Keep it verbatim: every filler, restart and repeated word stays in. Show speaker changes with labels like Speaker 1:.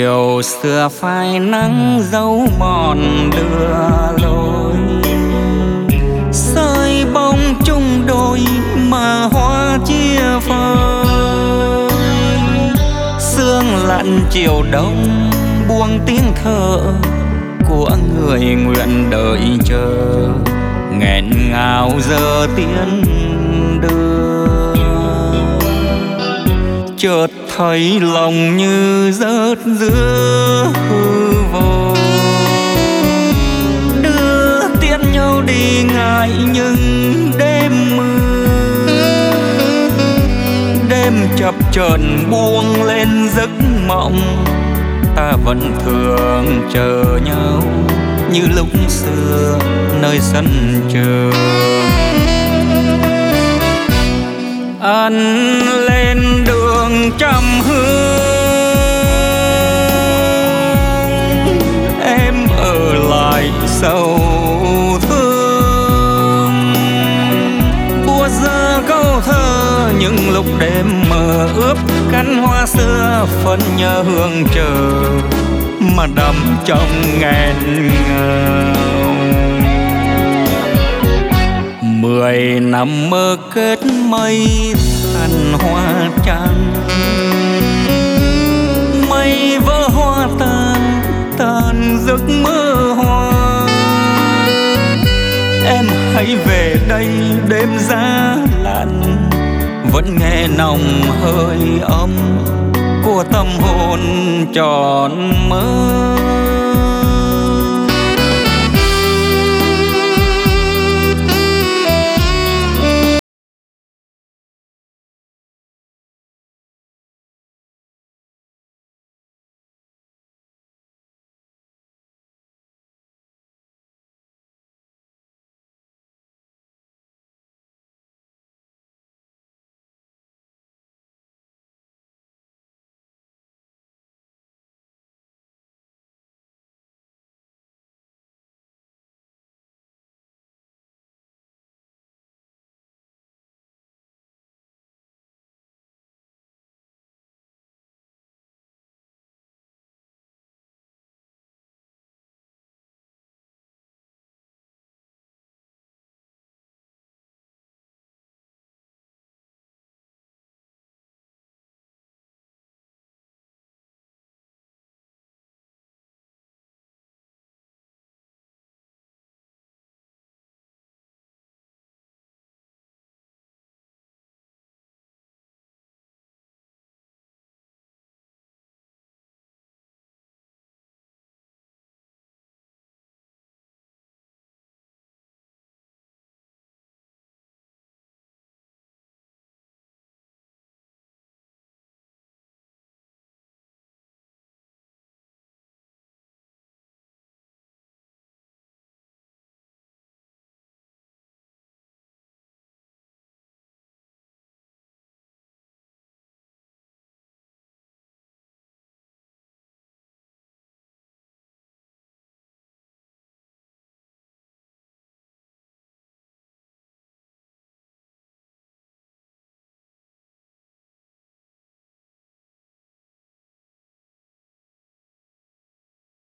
Speaker 1: chiều xưa phai nắng dấu mòn đưa lối, sơi bóng chung đôi mà hoa chia phơi. Sương lặn chiều đông buông tiếng thở của người nguyện đợi chờ, nghẹn ngào giờ tiến đưa. Chợt thấy lòng như rớt giữa hư vô, đưa tiễn nhau đi ngại nhưng đêm mưa. Đêm chập chờn buông lên giấc mộng, ta vẫn thường chờ nhau như lúc xưa nơi sân trường. Ăn lên đường trăm hương, em ở lại sầu thương. Búa giờ câu thơ những lúc đêm mờ ướp cánh hoa xưa, phân nhớ hương chờ mà đắm trong nghẹn ngào. Mười năm mơ kết mây thành hoa trắng, mây vỡ hoa tan tan giấc mơ hoa. Em hãy về đây đêm giá lạnh, vẫn nghe nồng hơi ấm của tâm hồn tròn mơ.